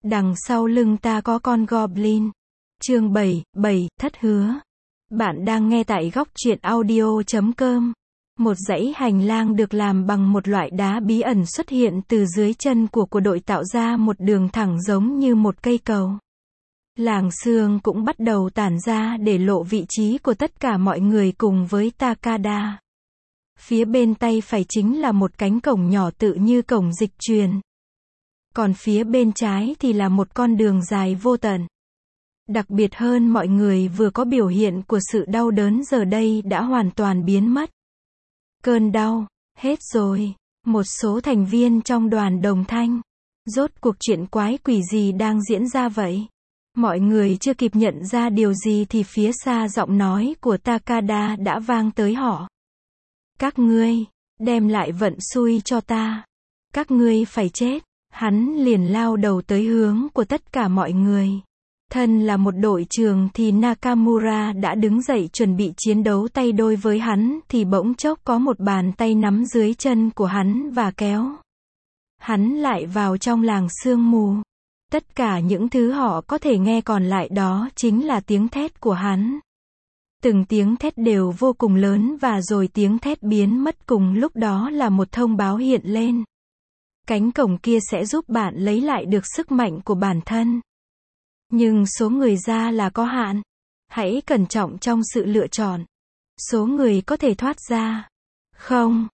Đằng sau lưng ta có con goblin. Chương 7, thất hứa. Bạn đang nghe tại góc truyện audio.com. Một dãy hành lang được làm bằng một loại đá bí ẩn xuất hiện từ dưới chân của đội, tạo ra một đường thẳng giống như một cây cầu. Làng sương cũng bắt đầu tản ra để lộ vị trí của tất cả mọi người cùng với Takada. Phía bên tay phải chính là một cánh cổng nhỏ tự như cổng dịch truyền. Còn phía bên trái thì là một con đường dài vô tận. Đặc biệt hơn, mọi người vừa có biểu hiện của sự đau đớn giờ đây đã hoàn toàn biến mất. Cơn đau, hết rồi. Một số thành viên trong đoàn đồng thanh. Rốt cuộc chuyện quái quỷ gì đang diễn ra vậy? Mọi người chưa kịp nhận ra điều gì thì phía xa giọng nói của Takada đã vang tới họ. Các ngươi, đem lại vận xui cho ta. Các ngươi phải chết. Hắn liền lao đầu tới hướng của tất cả mọi người. Thân là một đội trưởng thì Nakamura đã đứng dậy chuẩn bị chiến đấu tay đôi với hắn thì bỗng chốc có một bàn tay nắm dưới chân của hắn và kéo hắn lại vào trong làng sương mù. Tất cả những thứ họ có thể nghe còn lại đó chính là tiếng thét của hắn. Từng tiếng thét đều vô cùng lớn và rồi tiếng thét biến mất cùng lúc đó là một thông báo hiện lên. Cánh cổng kia sẽ giúp bạn lấy lại được sức mạnh của bản thân. Nhưng số người ra là có hạn. Hãy cẩn trọng trong sự lựa chọn. Số người có thể thoát ra. Không,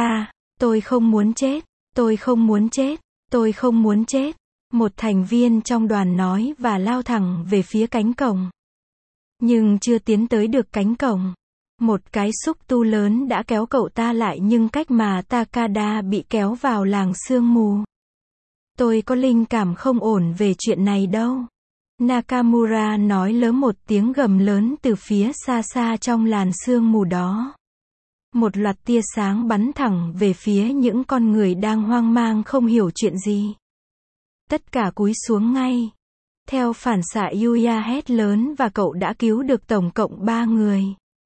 tôi không muốn chết. Tôi không muốn chết. Tôi không muốn chết. Một thành viên trong đoàn nói và lao thẳng về phía cánh cổng. Nhưng chưa tiến tới được cánh cổng. Một cái xúc tu lớn đã kéo cậu ta lại nhưng cách mà Takada bị kéo vào làng sương mù. Tôi có linh cảm không ổn về chuyện này đâu. Nakamura nói lớn, một tiếng gầm lớn từ phía xa xa trong làn sương mù đó. Một loạt tia sáng bắn thẳng về phía những con người đang hoang mang không hiểu chuyện gì. Tất cả cúi xuống ngay. Theo phản xạ Yuya hét lớn và cậu đã cứu được tổng cộng 3 người.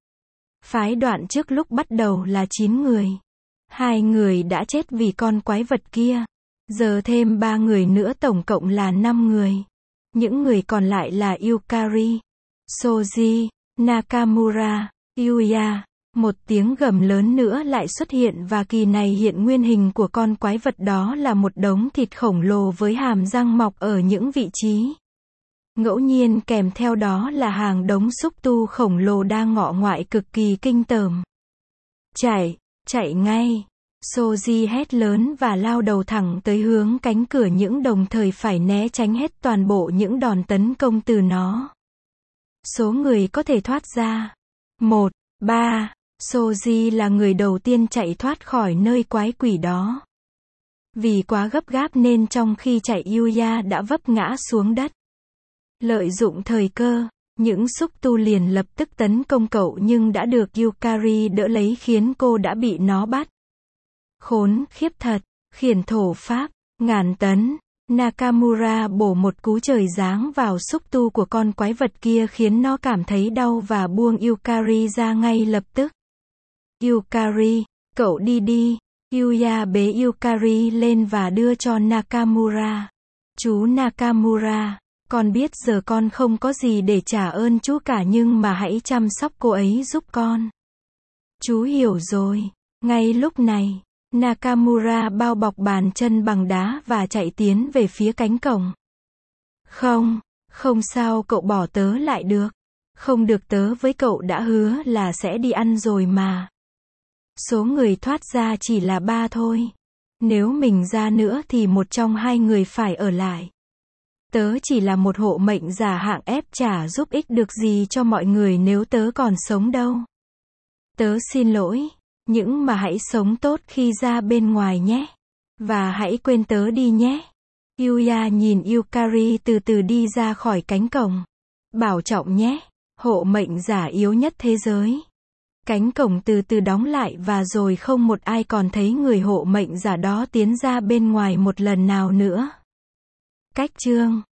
Phái đoạn trước lúc bắt đầu là 9 người. 2 người đã chết vì con quái vật kia. Giờ thêm 3 người nữa tổng cộng là 5 người. Những người còn lại là Yukari, Soji, Nakamura, Yuya. Một tiếng gầm lớn nữa lại xuất hiện và kỳ này hiện nguyên hình của con quái vật đó là một đống thịt khổng lồ với hàm răng mọc ở những vị trí. Ngẫu nhiên kèm theo đó là hàng đống xúc tu khổng lồ đang ngọ ngoại cực kỳ kinh tởm. Chạy ngay! Soji hét lớn và lao đầu thẳng tới hướng cánh cửa, những đồng thời phải né tránh hết toàn bộ những đòn tấn công từ nó. Số người có thể thoát ra. 1, 3. Soji là người đầu tiên chạy thoát khỏi nơi quái quỷ đó. Vì quá gấp gáp nên trong khi chạy Yuya đã vấp ngã xuống đất. Lợi dụng thời cơ, những xúc tu liền lập tức tấn công cậu nhưng đã được Yukari đỡ lấy khiến cô đã bị nó bắt. Khốn khiếp thật, khiển thổ pháp, ngàn tấn. Nakamura bổ một cú trời giáng vào xúc tu của con quái vật kia khiến nó cảm thấy đau và buông Yukari ra ngay lập tức. Yukari, cậu đi. Yuya bế Yukari lên và đưa cho Nakamura. Chú Nakamura, con biết giờ con không có gì để trả ơn chú cả nhưng mà hãy chăm sóc cô ấy giúp con. Chú hiểu rồi. Ngay lúc này, Nakamura bao bọc bàn chân bằng đá và chạy tiến về phía cánh cổng. Không sao, cậu bỏ tớ lại được. Không được, tớ với cậu đã hứa là sẽ đi ăn rồi mà. Số người thoát ra chỉ là 3 thôi. Nếu mình ra nữa thì một trong 2 người phải ở lại. Tớ chỉ là một hộ mệnh giả hạng ép, chả giúp ích được gì cho mọi người nếu tớ còn sống đâu. Tớ xin lỗi. Nhưng mà hãy sống tốt khi ra bên ngoài nhé. Và hãy quên tớ đi nhé. Yuya nhìn Yukari từ từ đi ra khỏi cánh cổng. Bảo trọng nhé. Hộ mệnh giả yếu nhất thế giới. Cánh cổng từ từ đóng lại và rồi không một ai còn thấy người hộ mệnh giả đó tiến ra bên ngoài một lần nào nữa. Cách chương